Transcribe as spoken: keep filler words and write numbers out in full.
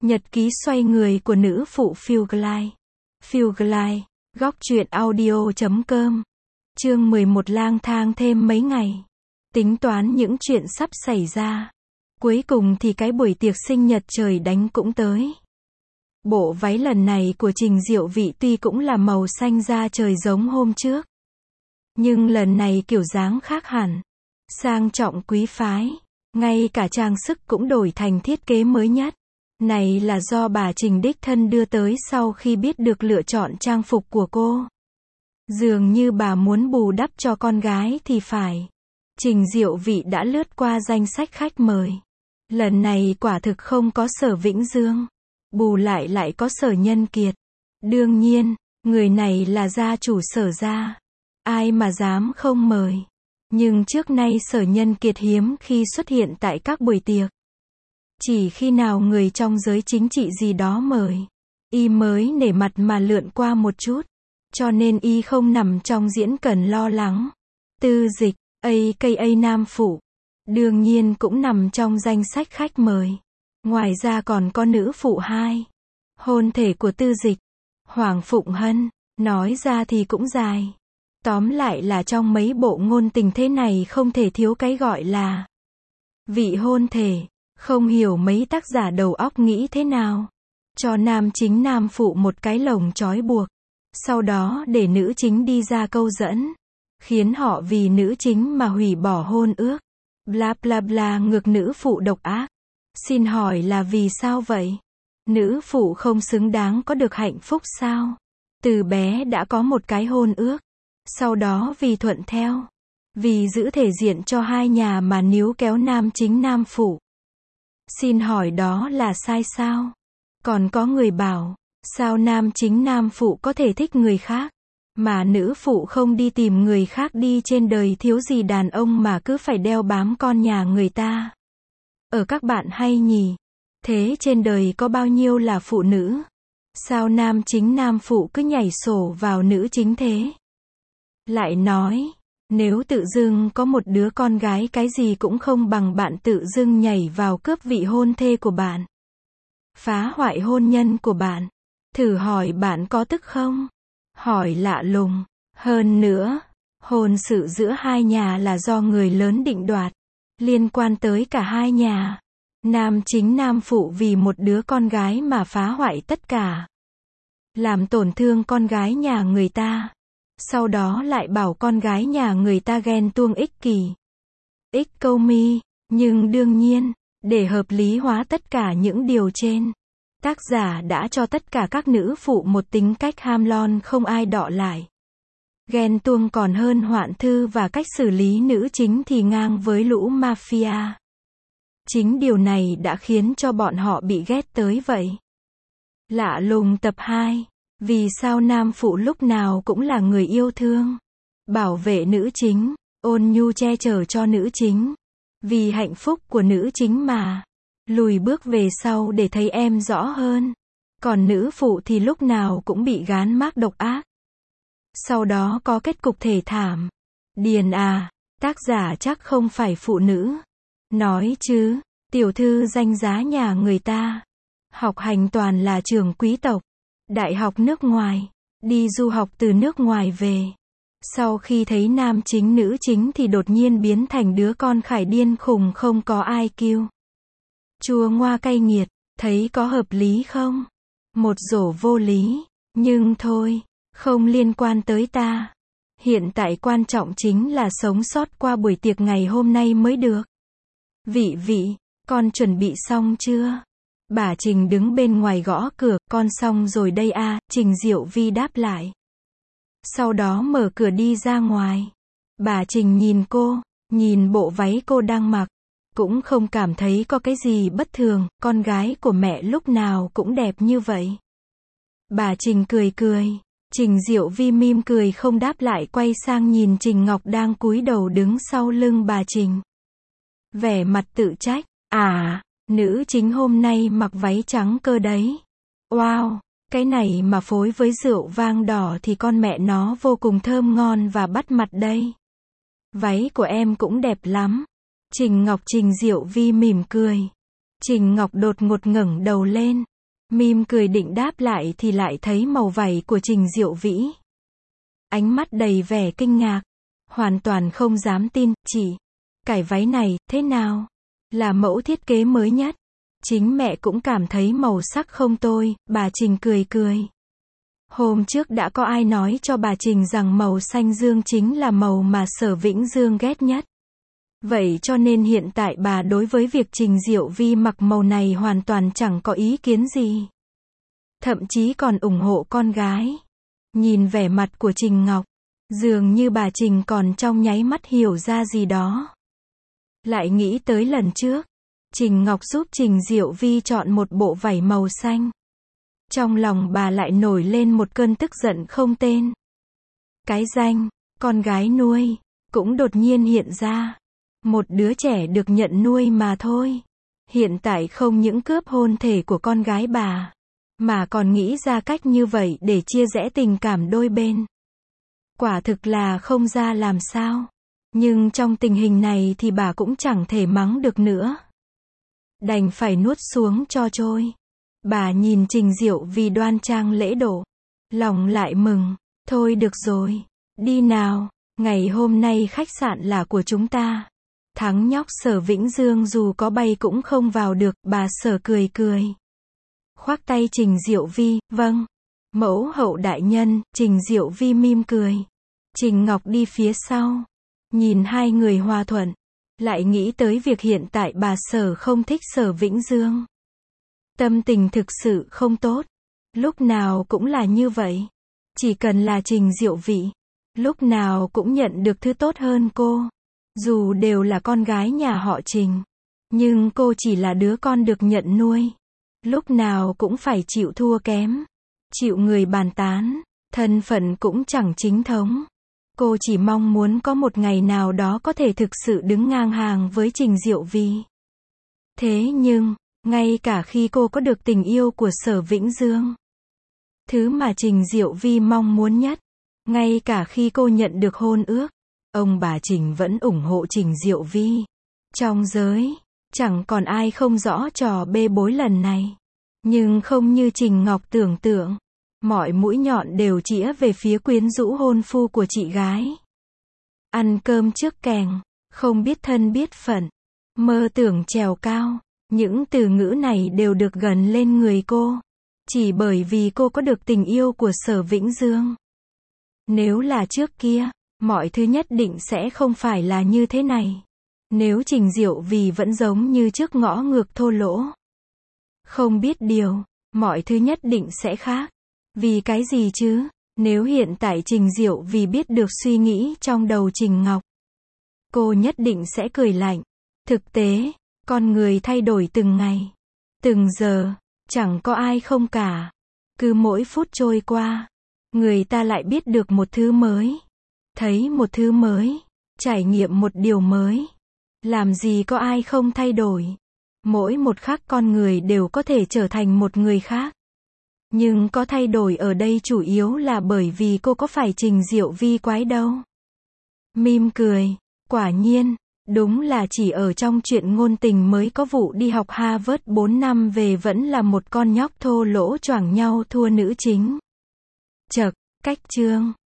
Nhật ký xoay người của nữ phụ Phiêu Glide. Phiêu Glide, góc truyện audio chấm com. Chương mười một lang thang thêm mấy ngày. Tính toán những chuyện sắp xảy ra. Cuối cùng thì cái buổi tiệc sinh nhật trời đánh cũng tới. Bộ váy lần này của Trình Diệu Vị tuy cũng là màu xanh da trời giống hôm trước. Nhưng lần này kiểu dáng khác hẳn. Sang trọng quý phái. Ngay cả trang sức cũng đổi thành thiết kế mới nhất. Này là do bà Trình đích thân đưa tới sau khi biết được lựa chọn trang phục của cô. Dường như bà muốn bù đắp cho con gái thì phải. Trình Diệu Vị đã lướt qua danh sách khách mời. Lần này quả thực không có Sở Vĩnh Dương. Bù lại lại có Sở Nhân Kiệt. Đương nhiên, người này là gia chủ Sở gia. Ai mà dám không mời. Nhưng trước nay Sở Nhân Kiệt hiếm khi xuất hiện tại các buổi tiệc. Chỉ khi nào người trong giới chính trị gì đó mời, y mới nể mặt mà lượn qua một chút. Cho nên y không nằm trong diễn cần lo lắng. Tư Dịch, a ca a Nam Phụ, đương nhiên cũng nằm trong danh sách khách mời. Ngoài ra còn có nữ phụ hai. Hôn thể của Tư Dịch, Hoàng Phụng Hân, nói ra thì cũng dài. Tóm lại là trong mấy bộ ngôn tình thế này không thể thiếu cái gọi là vị hôn thể. Không hiểu mấy tác giả đầu óc nghĩ thế nào. Cho nam chính nam phụ một cái lồng trói buộc. Sau đó để nữ chính đi ra câu dẫn. Khiến họ vì nữ chính mà hủy bỏ hôn ước. Bla bla bla ngược nữ phụ độc ác. Xin hỏi là vì sao vậy? Nữ phụ không xứng đáng có được hạnh phúc sao? Từ bé đã có một cái hôn ước. Sau đó vì thuận theo. Vì giữ thể diện cho hai nhà mà níu kéo nam chính nam phụ. Xin hỏi đó là sai sao? Còn có người bảo, sao nam chính nam phụ có thể thích người khác, mà nữ phụ không đi tìm người khác đi, trên đời thiếu gì đàn ông mà cứ phải đeo bám con nhà người ta. Ở các bạn hay nhỉ? Thế trên đời có bao nhiêu là phụ nữ? Sao nam chính nam phụ cứ nhảy sổ vào nữ chính thế? Lại nói, nếu tự dưng có một đứa con gái cái gì cũng không bằng bạn tự dưng nhảy vào cướp vị hôn thê của bạn. Phá hoại hôn nhân của bạn. Thử hỏi bạn có tức không? Hỏi lạ lùng. Hơn nữa, hôn sự giữa hai nhà là do người lớn định đoạt. Liên quan tới cả hai nhà. Nam chính nam phụ vì một đứa con gái mà phá hoại tất cả. Làm tổn thương con gái nhà người ta. Sau đó lại bảo con gái nhà người ta ghen tuông ích kỷ. Ích câu mi. Nhưng đương nhiên, để hợp lý hóa tất cả những điều trên, tác giả đã cho tất cả các nữ phụ một tính cách ham lon không ai đọ lại. Ghen tuông còn hơn hoạn thư, và cách xử lý nữ chính thì ngang với lũ mafia. Chính điều này đã khiến cho bọn họ bị ghét tới vậy. Lạ lùng tập hai. Vì sao nam phụ lúc nào cũng là người yêu thương, bảo vệ nữ chính, ôn nhu che chở cho nữ chính. Vì hạnh phúc của nữ chính mà. Lùi bước về sau để thấy em rõ hơn. Còn nữ phụ thì lúc nào cũng bị gán mác độc ác. Sau đó có kết cục thê thảm. Điền à, tác giả chắc không phải phụ nữ. Nói chứ, tiểu thư danh giá nhà người ta. Học hành toàn là trường quý tộc. Đại học nước ngoài, đi du học từ nước ngoài về. Sau khi thấy nam chính nữ chính thì đột nhiên biến thành đứa con khải điên khùng không có i kiu. Chua ngoa cay nghiệt, thấy có hợp lý không? Một rổ vô lý, nhưng thôi, không liên quan tới ta. Hiện tại quan trọng chính là sống sót qua buổi tiệc ngày hôm nay mới được. Vị vị, con chuẩn bị xong chưa? Bà Trình đứng bên ngoài gõ cửa, con xong rồi đây à, Trình Diệu Vi đáp lại. Sau đó mở cửa đi ra ngoài. Bà Trình nhìn cô, nhìn bộ váy cô đang mặc. Cũng không cảm thấy có cái gì bất thường, con gái của mẹ lúc nào cũng đẹp như vậy. Bà Trình cười cười. Trình Diệu Vi mỉm cười không đáp lại, quay sang nhìn Trình Ngọc đang cúi đầu đứng sau lưng bà Trình. Vẻ mặt tự trách. À, nữ chính hôm nay mặc váy trắng cơ đấy. Wow, cái này mà phối với rượu vang đỏ thì con mẹ nó vô cùng thơm ngon và bắt mặt đây. Váy của em cũng đẹp lắm. Trình Ngọc Trình Diệu Vi mỉm cười. Trình Ngọc đột ngột ngẩng đầu lên. Mim cười định đáp lại thì lại thấy màu vảy của Trình Diệu Vĩ. Ánh mắt đầy vẻ kinh ngạc. Hoàn toàn không dám tin, chị. Cái váy này, thế nào? Là mẫu thiết kế mới nhất. Chính mẹ cũng cảm thấy màu sắc không tồi, bà Trình cười cười. Hôm trước đã có ai nói cho bà Trình rằng màu xanh dương chính là màu mà Sở Vĩnh Dương ghét nhất. Vậy cho nên hiện tại bà đối với việc Trình Diệu Vi mặc màu này hoàn toàn chẳng có ý kiến gì. Thậm chí còn ủng hộ con gái. Nhìn vẻ mặt của Trình Ngọc, dường như bà Trình còn trong nháy mắt hiểu ra gì đó. Lại nghĩ tới lần trước, Trình Ngọc giúp Trình Diệu Vi chọn một bộ vảy màu xanh. Trong lòng bà lại nổi lên một cơn tức giận không tên. Cái danh, con gái nuôi, cũng đột nhiên hiện ra. Một đứa trẻ được nhận nuôi mà thôi. Hiện tại không những cướp hôn thể của con gái bà, mà còn nghĩ ra cách như vậy để chia rẽ tình cảm đôi bên. Quả thực là không ra làm sao. Nhưng trong tình hình này thì bà cũng chẳng thể mắng được nữa. Đành phải nuốt xuống cho trôi. Bà nhìn Trình Diệu Vi đoan trang lễ độ. Lòng lại mừng. Thôi được rồi. Đi nào. Ngày hôm nay khách sạn là của chúng ta. Thằng nhóc Sở Vĩnh Dương dù có bay cũng không vào được. Bà Sở cười cười. Khoác tay Trình Diệu Vi. Vâng. Mẫu hậu đại nhân. Trình Diệu Vi mỉm cười. Trình Ngọc đi phía sau. Nhìn hai người hòa thuận. Lại nghĩ tới việc hiện tại bà Sở không thích Sở Vĩnh Dương. Tâm tình thực sự không tốt. Lúc nào cũng là như vậy. Chỉ cần là Trình Diệu Vĩ, lúc nào cũng nhận được thứ tốt hơn cô. Dù đều là con gái nhà họ Trình, nhưng cô chỉ là đứa con được nhận nuôi. Lúc nào cũng phải chịu thua kém, chịu người bàn tán, thân phận cũng chẳng chính thống. Cô chỉ mong muốn có một ngày nào đó có thể thực sự đứng ngang hàng với Trình Diệu Vi. Thế nhưng, ngay cả khi cô có được tình yêu của Sở Vĩnh Dương, thứ mà Trình Diệu Vi mong muốn nhất, ngay cả khi cô nhận được hôn ước, ông bà Trình vẫn ủng hộ Trình Diệu Vi. Trong giới, chẳng còn ai không rõ trò bê bối lần này. Nhưng không như Trình Ngọc tưởng tượng. Mọi mũi nhọn đều chĩa về phía quyến rũ hôn phu của chị gái. Ăn cơm trước kèng, không biết thân biết phận, mơ tưởng trèo cao. Những từ ngữ này đều được gần lên người cô. Chỉ bởi vì cô có được tình yêu của Sở Vĩnh Dương. Nếu là trước kia, mọi thứ nhất định sẽ không phải là như thế này. Nếu Trình Diệu Vi vẫn giống như trước ngõ ngược thô lỗ. Không biết điều, mọi thứ nhất định sẽ khác. Vì cái gì chứ? Nếu hiện tại Trình Diệu Vi biết được suy nghĩ trong đầu Trình Ngọc, cô nhất định sẽ cười lạnh. Thực tế, con người thay đổi từng ngày, từng giờ, chẳng có ai không cả. Cứ mỗi phút trôi qua, người ta lại biết được một thứ mới, thấy một thứ mới, trải nghiệm một điều mới. Làm gì có ai không thay đổi. Mỗi một khắc con người đều có thể trở thành một người khác. Nhưng có thay đổi ở đây chủ yếu là bởi vì cô có phải Trình Diệu Vi quái đâu. Mỉm cười, quả nhiên, đúng là chỉ ở trong chuyện ngôn tình mới có vụ đi học Harvard bốn năm về vẫn là một con nhóc thô lỗ choảng nhau thua nữ chính. Chậc, cách chương.